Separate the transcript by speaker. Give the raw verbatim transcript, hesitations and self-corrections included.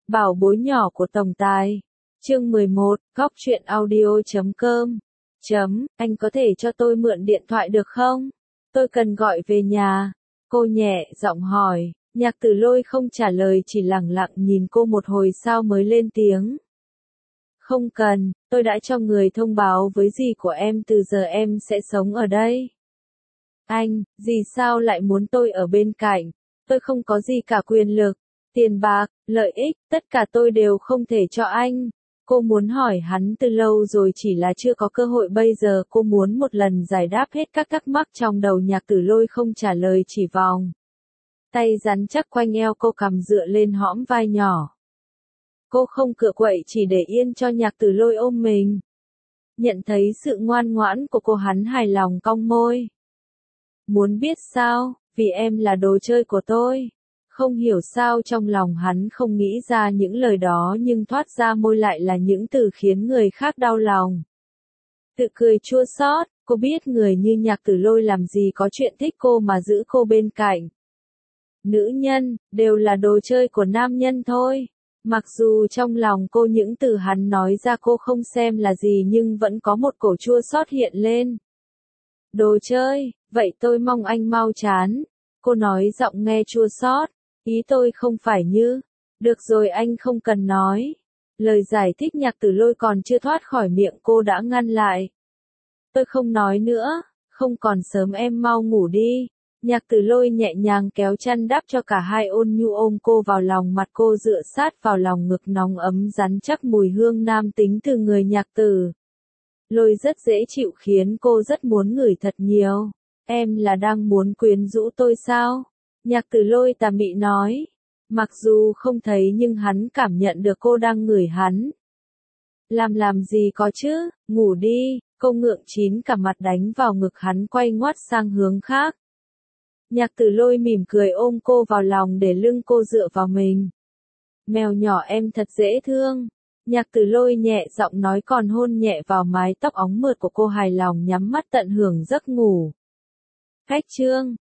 Speaker 1: Bảo bối nhỏ của tổng tài. Chương mười một, góc truyện audio chấm com. Chấm, anh có thể cho tôi mượn điện thoại được không? Tôi cần gọi về nhà. Cô nhẹ giọng hỏi, Nhạc Tử Lôi không trả lời chỉ lẳng lặng nhìn cô một hồi sau mới lên tiếng. Không cần, tôi đã cho người thông báo với dì của em từ giờ em sẽ sống ở đây. Anh, dì sao lại muốn tôi ở bên cạnh? Tôi không có gì cả quyền lực, tiền bạc, lợi ích, tất cả tôi đều không thể cho anh. Cô muốn hỏi hắn từ lâu rồi chỉ là chưa có cơ hội, bây giờ cô muốn một lần giải đáp hết các thắc mắc trong đầu. Nhạc Tử Lôi không trả lời, chỉ vòng tay rắn chắc quanh eo cô, cằm dựa lên hõm vai nhỏ. Cô không cựa quậy, chỉ để yên cho Nhạc Tử Lôi ôm mình. Nhận thấy sự ngoan ngoãn của cô, hắn hài lòng cong môi. Muốn biết sao? Vì em là đồ chơi của tôi. Không hiểu sao trong lòng hắn không nghĩ ra những lời đó, nhưng thoát ra môi lại là những từ khiến người khác đau lòng. Tự cười chua xót, cô biết người như Nhạc Tử Lôi làm gì có chuyện thích cô mà giữ cô bên cạnh. Nữ nhân, đều là đồ chơi của nam nhân thôi. Mặc dù trong lòng cô những từ hắn nói ra cô không xem là gì, nhưng vẫn có một cổ chua xót hiện lên. Đồ chơi, vậy tôi mong anh mau chán. Cô nói giọng nghe chua xót. Ý tôi không phải như. Được rồi, anh không cần nói. Lời giải thích Nhạc Tử Lôi còn chưa thoát khỏi miệng cô đã ngăn lại. Tôi không nói nữa, không còn sớm, em mau ngủ đi. Nhạc Tử Lôi nhẹ nhàng kéo chăn đắp cho cả hai, ôn nhu ôm cô vào lòng, mặt cô dựa sát vào lòng ngực nóng ấm rắn chắc, mùi hương nam tính từ người Nhạc Tử Lôi rất dễ chịu, khiến cô rất muốn ngửi thật nhiều. Em là đang muốn quyến rũ tôi sao? Nhạc Tử Lôi tà mị nói. Mặc dù không thấy nhưng hắn cảm nhận được cô đang ngửi hắn. Làm làm gì có chứ, ngủ đi. Cô ngượng chín cả mặt đánh vào ngực hắn, quay ngoắt sang hướng khác. Nhạc Tử Lôi mỉm cười ôm cô vào lòng, để lưng cô dựa vào mình. Mèo nhỏ em thật dễ thương. Nhạc Tử Lôi nhẹ giọng nói, còn hôn nhẹ vào mái tóc óng mượt của cô, hài lòng nhắm mắt tận hưởng giấc ngủ. Khách chương.